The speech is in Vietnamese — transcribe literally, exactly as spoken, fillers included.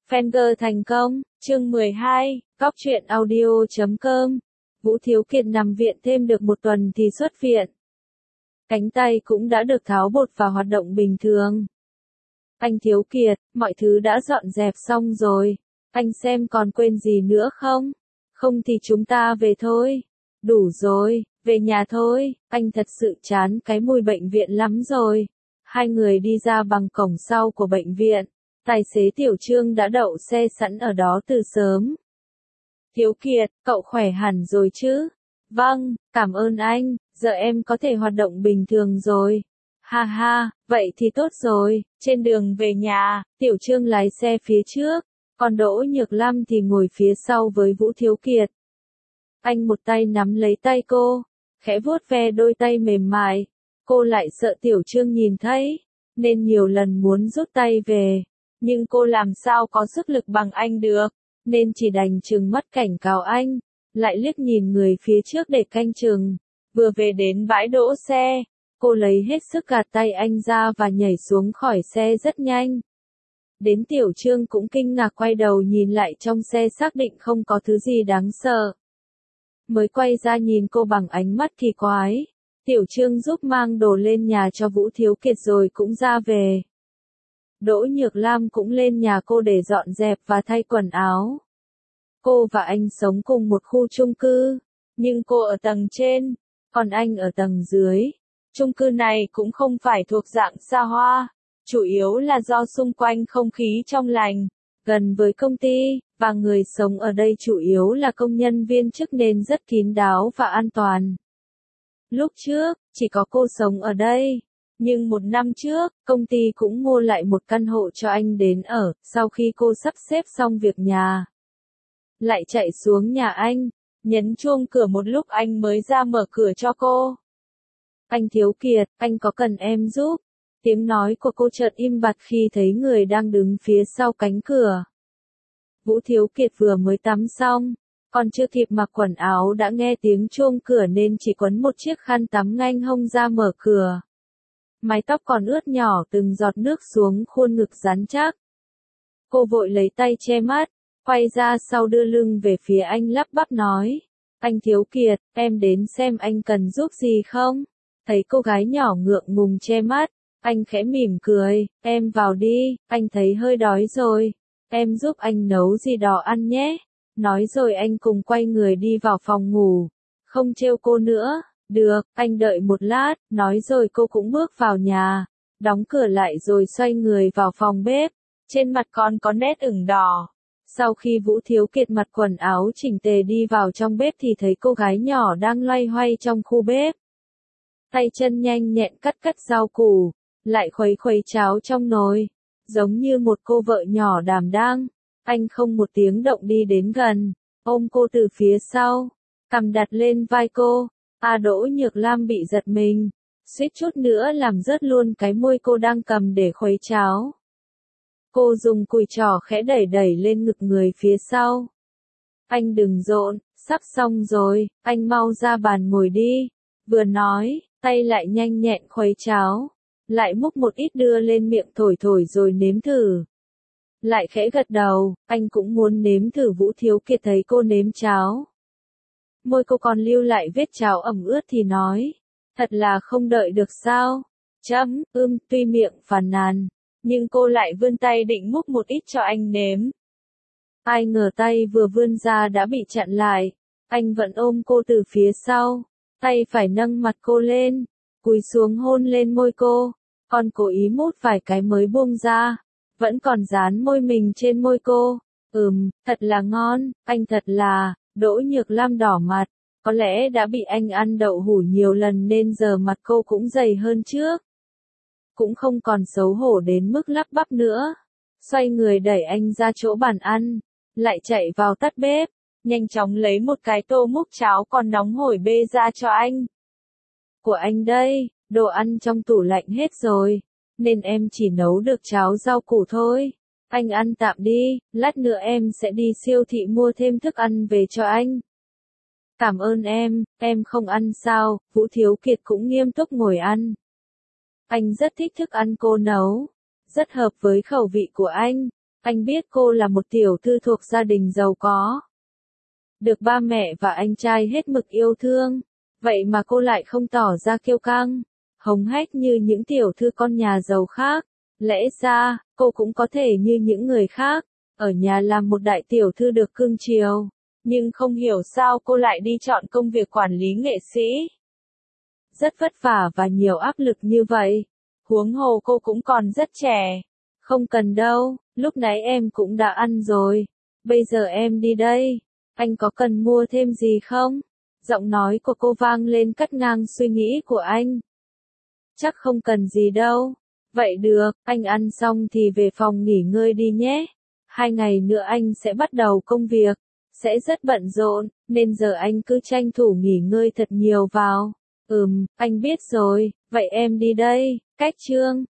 Fanger thành công, chương mười hai, góc truyện audio chấm com. Vũ Thiếu Kiệt nằm viện thêm được một tuần thì xuất viện. Cánh tay cũng đã được tháo bột và hoạt động bình thường. Anh Thiếu Kiệt, mọi thứ đã dọn dẹp xong rồi. Anh xem còn quên gì nữa không? Không thì chúng ta về thôi. Đủ rồi, về nhà thôi, anh thật sự chán cái mùi bệnh viện lắm rồi. Hai người đi ra bằng cổng sau của bệnh viện. Tài xế Tiểu Trương đã đậu xe sẵn ở đó từ sớm. Thiếu Kiệt, cậu khỏe hẳn rồi chứ? Vâng, cảm ơn anh, giờ em có thể hoạt động bình thường rồi. Ha ha, vậy thì tốt rồi. Trên đường về nhà, Tiểu Trương lái xe phía trước, còn Đỗ Nhược Lam thì ngồi phía sau với Vũ Thiếu Kiệt. Anh một tay nắm lấy tay cô, khẽ vuốt ve đôi tay mềm mại. Cô lại sợ Tiểu Trương nhìn thấy, nên nhiều lần muốn rút tay về. Nhưng cô làm sao có sức lực bằng anh được, nên chỉ đành trừng mắt cảnh cáo anh, lại liếc nhìn người phía trước để canh chừng. Vừa về đến bãi đỗ xe, cô lấy hết sức gạt tay anh ra và nhảy xuống khỏi xe rất nhanh. Đến Tiểu Trương cũng kinh ngạc quay đầu nhìn lại trong xe xác định không có thứ gì đáng sợ. Mới quay ra nhìn cô bằng ánh mắt kỳ quái. Tiểu Trương giúp mang đồ lên nhà cho Vũ Thiếu Kiệt rồi cũng ra về. Đỗ Nhược Lam cũng lên nhà cô để dọn dẹp và thay quần áo. Cô và anh sống cùng một khu chung cư, nhưng cô ở tầng trên, còn anh ở tầng dưới. Chung cư này cũng không phải thuộc dạng xa hoa, chủ yếu là do xung quanh không khí trong lành, gần với công ty, và người sống ở đây chủ yếu là công nhân viên chức nên rất kín đáo và an toàn. Lúc trước, chỉ có cô sống ở đây. Nhưng một năm trước, công ty cũng mua lại một căn hộ cho anh đến ở, sau khi cô sắp xếp xong việc nhà. Lại chạy xuống nhà anh, nhấn chuông cửa một lúc anh mới ra mở cửa cho cô. Anh Thiếu Kiệt, anh có cần em giúp? Tiếng nói của cô chợt im bặt khi thấy người đang đứng phía sau cánh cửa. Vũ Thiếu Kiệt vừa mới tắm xong, còn chưa kịp mặc quần áo đã nghe tiếng chuông cửa nên chỉ quấn một chiếc khăn tắm nganh hông ra mở cửa. Mái tóc còn ướt nhỏ từng giọt nước xuống khuôn ngực rắn chắc. Cô vội lấy tay che mắt, quay ra sau đưa lưng về phía anh lắp bắp nói. Anh Thiếu Kiệt, em đến xem anh cần giúp gì không? Thấy cô gái nhỏ ngượng ngùng che mắt, anh khẽ mỉm cười, em vào đi, anh thấy hơi đói rồi. Em giúp anh nấu gì đó ăn nhé. Nói rồi anh cùng quay người đi vào phòng ngủ. Không trêu cô nữa. Được, anh đợi một lát, nói rồi cô cũng bước vào nhà, đóng cửa lại rồi xoay người vào phòng bếp, trên mặt còn có nét ửng đỏ. Sau khi Vũ Thiếu Kiệt mặc quần áo chỉnh tề đi vào trong bếp thì thấy cô gái nhỏ đang loay hoay trong khu bếp. Tay chân nhanh nhẹn cắt cắt rau củ, lại khuấy khuấy cháo trong nồi, giống như một cô vợ nhỏ đảm đang. Anh không một tiếng động đi đến gần, ôm cô từ phía sau, cằm đặt lên vai cô. A Đỗ Nhược Lam bị giật mình, suýt chút nữa làm rớt luôn cái môi cô đang cầm để khuấy cháo. Cô dùng cùi trỏ khẽ đẩy đẩy lên ngực người phía sau. Anh đừng rộn, sắp xong rồi, anh mau ra bàn ngồi đi. Vừa nói, tay lại nhanh nhẹn khuấy cháo, lại múc một ít đưa lên miệng thổi thổi rồi nếm thử. Lại khẽ gật đầu, anh cũng muốn nếm thử. Vũ Thiếu Kiệt thấy cô nếm cháo. Môi cô còn lưu lại vết cháo ẩm ướt thì nói, thật là không đợi được sao? Chấm, ưm, tuy miệng phàn nàn, nhưng cô lại vươn tay định múc một ít cho anh nếm. Ai ngờ tay vừa vươn ra đã bị chặn lại, anh vẫn ôm cô từ phía sau, tay phải nâng mặt cô lên, cúi xuống hôn lên môi cô, còn cố ý mút vài cái mới buông ra, vẫn còn dán môi mình trên môi cô. Ừm, thật là ngon, anh thật là... Đỗ Nhược Lam đỏ mặt, có lẽ đã bị anh ăn đậu hủ nhiều lần nên giờ mặt cô cũng dày hơn trước. Cũng không còn xấu hổ đến mức lắp bắp nữa. Xoay người đẩy anh ra chỗ bàn ăn, lại chạy vào tắt bếp, nhanh chóng lấy một cái tô múc cháo còn nóng hổi bê ra cho anh. Của anh đây, đồ ăn trong tủ lạnh hết rồi, nên em chỉ nấu được cháo rau củ thôi. Anh ăn tạm đi, lát nữa em sẽ đi siêu thị mua thêm thức ăn về cho anh. Cảm ơn em, em không ăn sao? Vũ Thiếu Kiệt cũng nghiêm túc ngồi ăn. Anh rất thích thức ăn cô nấu, rất hợp với khẩu vị của anh. Anh biết cô là một tiểu thư thuộc gia đình giàu có. Được ba mẹ và anh trai hết mực yêu thương. Vậy mà cô lại không tỏ ra kiêu căng, hống hách như những tiểu thư con nhà giàu khác. Lẽ ra, cô cũng có thể như những người khác, ở nhà làm một đại tiểu thư được cưng chiều. Nhưng không hiểu sao cô lại đi chọn công việc quản lý nghệ sĩ. Rất vất vả và nhiều áp lực như vậy. Huống hồ cô cũng còn rất trẻ. Không cần đâu, lúc nãy em cũng đã ăn rồi. Bây giờ em đi đây. Anh có cần mua thêm gì không? Giọng nói của cô vang lên cắt ngang suy nghĩ của anh. Chắc không cần gì đâu. Vậy được, anh ăn xong thì về phòng nghỉ ngơi đi nhé. Hai ngày nữa anh sẽ bắt đầu công việc. Sẽ rất bận rộn, nên giờ anh cứ tranh thủ nghỉ ngơi thật nhiều vào. Ừm, anh biết rồi, vậy em đi đây. Cách chương